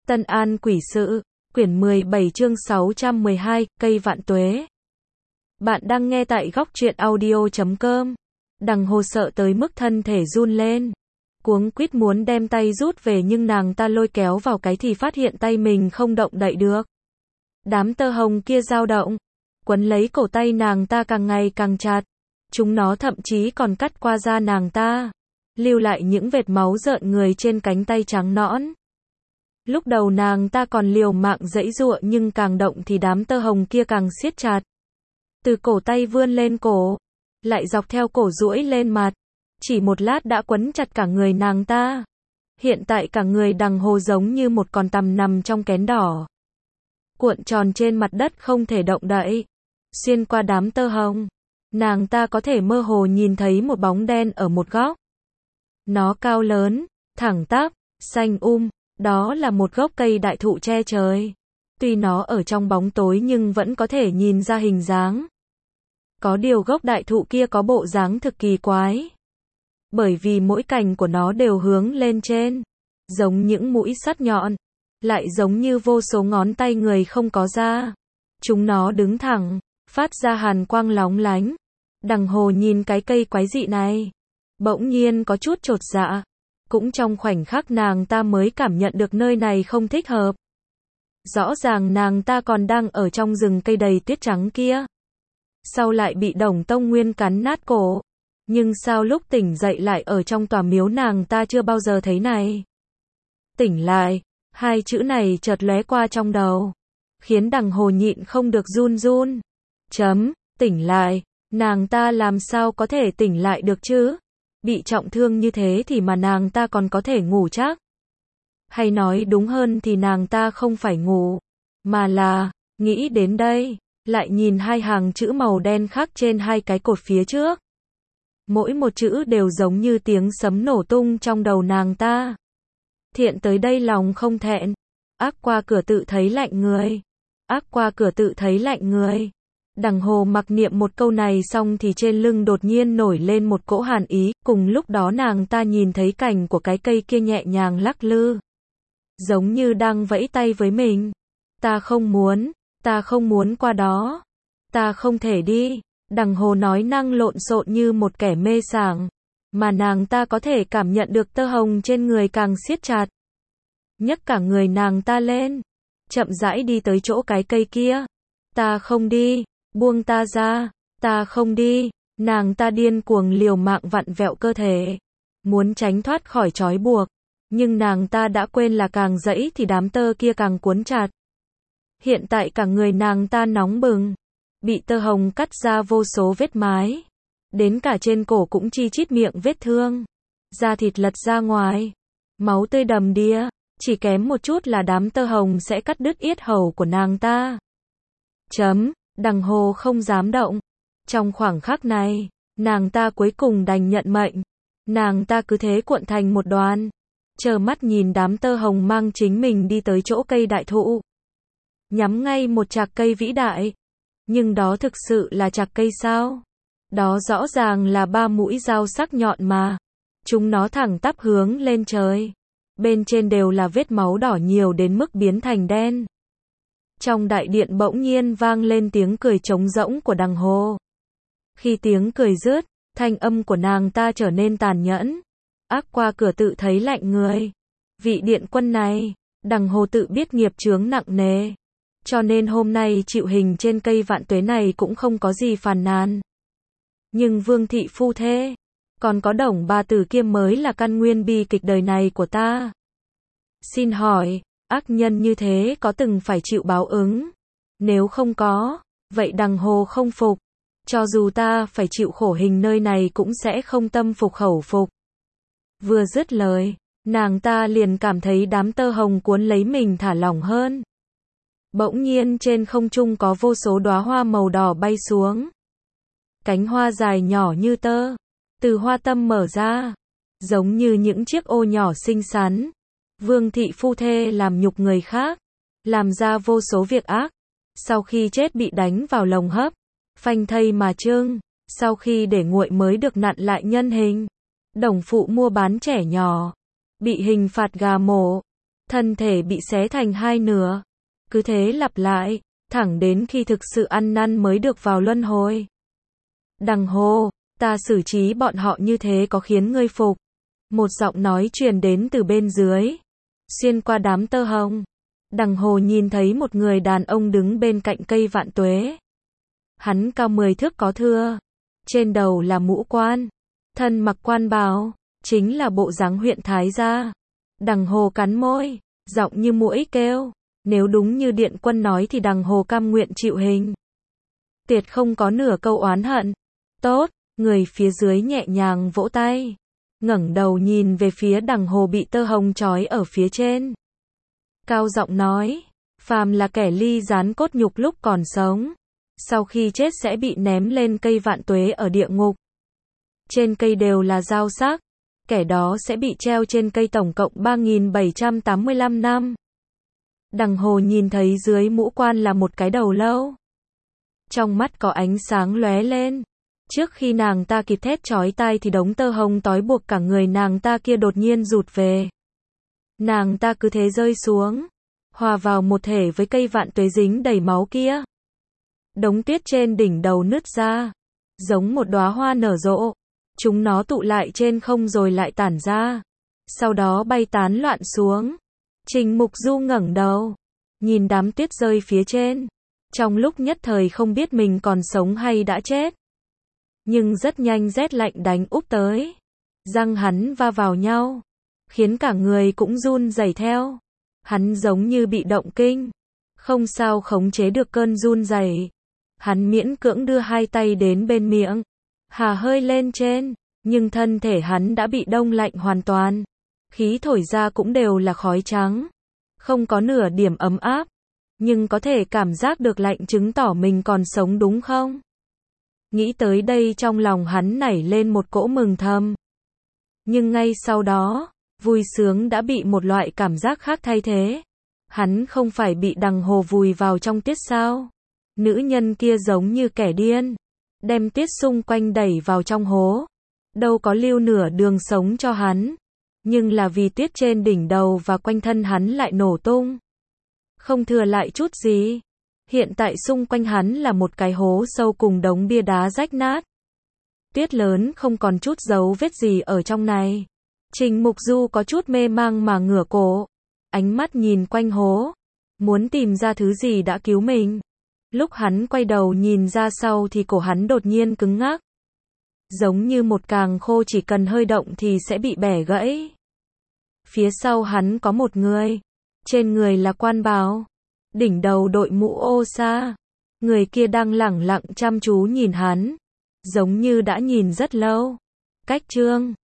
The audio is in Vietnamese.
Tân An Quỷ Sự, quyển 17 chương 612, cây vạn tuế. Bạn đang nghe tại góc truyện audio.com. Đằng Hồ sợ tới mức thân thể run lên. Cuống quýt muốn đem tay rút về nhưng nàng ta lôi kéo vào cái thì phát hiện tay mình không động đậy được. Đám tơ hồng kia dao động, quấn lấy cổ tay nàng ta càng ngày càng chặt. Chúng nó thậm chí còn cắt qua da nàng ta, lưu lại những vệt máu rợn người trên cánh tay trắng nõn. Lúc đầu nàng ta còn liều mạng giãy giụa nhưng càng động thì đám tơ hồng kia càng siết chặt. Từ cổ tay vươn lên cổ, lại dọc theo cổ duỗi lên mặt. Chỉ một lát đã quấn chặt cả người nàng ta. Hiện tại cả người Đằng Hồ giống như một con tằm nằm trong kén đỏ, cuộn tròn trên mặt đất không thể động đậy. Xuyên qua đám tơ hồng, nàng ta có thể mơ hồ nhìn thấy một bóng đen ở một góc. Nó cao lớn, thẳng tắp, xanh đó là một gốc cây đại thụ che trời. Tuy nó ở trong bóng tối nhưng vẫn có thể nhìn ra hình dáng. Có điều gốc đại thụ kia có bộ dáng thực kỳ quái. Bởi vì mỗi cành của nó đều hướng lên trên, giống những mũi sắt nhọn, lại giống như vô số ngón tay người không có da. Chúng nó đứng thẳng, phát ra hàn quang lóng lánh. Đằng Hồ nhìn cái cây quái dị này, bỗng nhiên có chút chột dạ. Cũng trong khoảnh khắc nàng ta mới cảm nhận được nơi này không thích hợp. Rõ ràng nàng ta còn đang ở trong rừng cây đầy tuyết trắng kia. Sau lại bị Đồng Tông Nguyên cắn nát cổ. Nhưng sao lúc tỉnh dậy lại ở trong tòa miếu nàng ta chưa bao giờ thấy này. Tỉnh lại, hai chữ này chợt lóe qua trong đầu, khiến Đằng Hồ nhịn không được run run. Tỉnh lại, nàng ta làm sao có thể tỉnh lại được chứ? Bị trọng thương như thế thì mà nàng ta còn có thể ngủ chắc. Hay nói đúng hơn thì nàng ta không phải ngủ, mà là, nghĩ đến đây, lại nhìn hai hàng chữ màu đen khắc trên hai cái cột phía trước. Mỗi một chữ đều giống như tiếng sấm nổ tung trong đầu nàng ta. Thiện tới đây lòng không thẹn, ác qua cửa tự thấy lạnh người. Ác qua cửa tự thấy lạnh người. Đằng Hồ mặc niệm một câu này xong thì trên lưng đột nhiên nổi lên một cỗ hàn ý, cùng lúc đó nàng ta nhìn thấy cành của cái cây kia nhẹ nhàng lắc lư, giống như đang vẫy tay với mình. Ta không muốn qua đó, ta không thể đi. Đằng Hồ nói năng lộn xộn như một kẻ mê sảng, mà nàng ta có thể cảm nhận được tơ hồng trên người càng siết chặt. Nhấc cả người nàng ta lên, chậm rãi đi tới chỗ cái cây kia. Ta không đi. Buông ta ra, ta không đi. Nàng ta điên cuồng liều mạng vặn vẹo cơ thể, muốn tránh thoát khỏi trói buộc. Nhưng nàng ta đã quên là càng giãy thì đám tơ kia càng cuốn chặt. Hiện tại cả người nàng ta nóng bừng, bị tơ hồng cắt ra vô số vết mái. Đến cả trên cổ cũng chi chít miệng vết thương. Da thịt lật ra ngoài, máu tươi đầm đìa, chỉ kém một chút là đám tơ hồng sẽ cắt đứt yết hầu của nàng ta. Đằng Hồ không dám động. Trong khoảng khắc này, nàng ta cuối cùng đành nhận mệnh. Nàng ta cứ thế cuộn thành một đoàn, trơ mắt nhìn đám tơ hồng mang chính mình đi tới chỗ cây đại thụ, nhắm ngay một chạc cây vĩ đại. Nhưng đó thực sự là chạc cây sao? Đó rõ ràng là ba mũi dao sắc nhọn mà. Chúng nó thẳng tắp hướng lên trời. Bên trên đều là vết máu đỏ nhiều đến mức biến thành đen. Trong đại điện bỗng nhiên vang lên tiếng cười trống rỗng của Đằng Hồ. Khi tiếng cười dứt, thanh âm của nàng ta trở nên tàn nhẫn. Ác qua cửa tự thấy lạnh người. Vị điện quân này, Đằng Hồ tự biết nghiệp chướng nặng nề, cho nên hôm nay chịu hình trên cây vạn tuế này cũng không có gì phàn nàn. Nhưng Vương thị phu thê, còn có Đồng bà tử kia mới là căn nguyên bi kịch đời này của ta. Xin hỏi, ác nhân như thế có từng phải chịu báo ứng? Nếu không có, vậy Đằng Hồ không phục. Cho dù ta phải chịu khổ hình nơi này cũng sẽ không tâm phục khẩu phục. Vừa dứt lời, nàng ta liền cảm thấy đám tơ hồng cuốn lấy mình thả lỏng hơn. Bỗng nhiên trên không trung có vô số đóa hoa màu đỏ bay xuống. Cánh hoa dài nhỏ như tơ, từ hoa tâm mở ra, giống như những chiếc ô nhỏ xinh xắn. Vương thị phu thê làm nhục người khác, làm ra vô số việc ác. Sau khi chết bị đánh vào lồng hấp, phanh thây mà chưng. Sau khi để nguội mới được nặn lại nhân hình. Đồng phụ mua bán trẻ nhỏ, bị hình phạt gà mổ. thân thể bị xé thành hai nửa. Cứ thế lặp lại, thẳng đến khi thực sự ăn năn mới được vào luân hồi. Đằng Hồ, ta xử trí bọn họ như thế có khiến ngươi phục? Một giọng nói truyền đến từ bên dưới, xuyên qua đám tơ hồng. Đằng Hồ nhìn thấy một người đàn ông đứng bên cạnh cây vạn tuế. Hắn cao 10 thước có thưa, trên đầu là mũ quan, thân mặc quan bào, chính là bộ dáng huyện thái gia. Đằng Hồ cắn môi, giọng như muỗi kêu, nếu đúng như Điện Quân nói thì Đằng Hồ cam nguyện chịu hình. Tuyệt không có nửa câu oán hận. Tốt, người phía dưới nhẹ nhàng vỗ tay, ngẩng đầu nhìn về phía Đằng Hồ bị tơ hồng trói ở phía trên. Cao giọng nói, phàm là kẻ ly gián cốt nhục lúc còn sống, sau khi chết sẽ bị ném lên cây vạn tuế ở địa ngục. Trên cây đều là dao sắc, kẻ đó sẽ bị treo trên cây tổng cộng 3.785 năm. Đằng Hồ nhìn thấy dưới mũ quan là một cái đầu lâu. Trong mắt có ánh sáng lóe lên. Trước khi nàng ta kịp thét chói tai thì đống tơ hồng trói buộc cả người nàng ta kia đột nhiên rụt về. Nàng ta cứ thế rơi xuống, hòa vào một thể với cây vạn tuế dính đầy máu kia. Đống tuyết trên đỉnh đầu nứt ra, giống một đóa hoa nở rộ. Chúng nó tụ lại trên không rồi lại tản ra, sau đó bay tán loạn xuống. Trình Mục Du ngẩng đầu, nhìn đám tuyết rơi phía trên, trong lúc nhất thời không biết mình còn sống hay đã chết. Nhưng rất nhanh rét lạnh đánh úp tới, răng hắn va vào nhau, khiến cả người cũng run rẩy theo. Hắn giống như bị động kinh, không sao khống chế được cơn run rẩy. Hắn miễn cưỡng đưa hai tay đến bên miệng, hà hơi lên trên, nhưng thân thể hắn đã bị đông lạnh hoàn toàn. Khí thổi ra cũng đều là khói trắng, không có nửa điểm ấm áp, nhưng có thể cảm giác được lạnh chứng tỏ mình còn sống đúng không? Nghĩ tới đây trong lòng hắn nảy lên một cỗ mừng thầm. Nhưng ngay sau đó, vui sướng đã bị một loại cảm giác khác thay thế. Hắn không phải bị Đằng Hồ vùi vào trong tuyết sao? Nữ nhân kia giống như kẻ điên, đem tuyết xung quanh đẩy vào trong hố, đâu có lưu nửa đường sống cho hắn. Nhưng là vì tuyết trên đỉnh đầu và quanh thân hắn lại nổ tung, không thừa lại chút gì. Hiện tại xung quanh hắn là một cái hố sâu cùng đống bia đá rách nát. Tuyết lớn không còn chút dấu vết gì ở trong này. Trình Mục Du có chút mê mang mà ngửa cổ, ánh mắt nhìn quanh hố, muốn tìm ra thứ gì đã cứu mình. Lúc hắn quay đầu nhìn ra sau thì cổ hắn đột nhiên cứng ngắc. Giống như một càng khô chỉ cần hơi động thì sẽ bị bẻ gãy. Phía sau hắn có một người, trên người là quan bào, đỉnh đầu đội mũ ô sa. Người kia đang lẳng lặng chăm chú nhìn hắn, giống như đã nhìn rất lâu. Cách Trương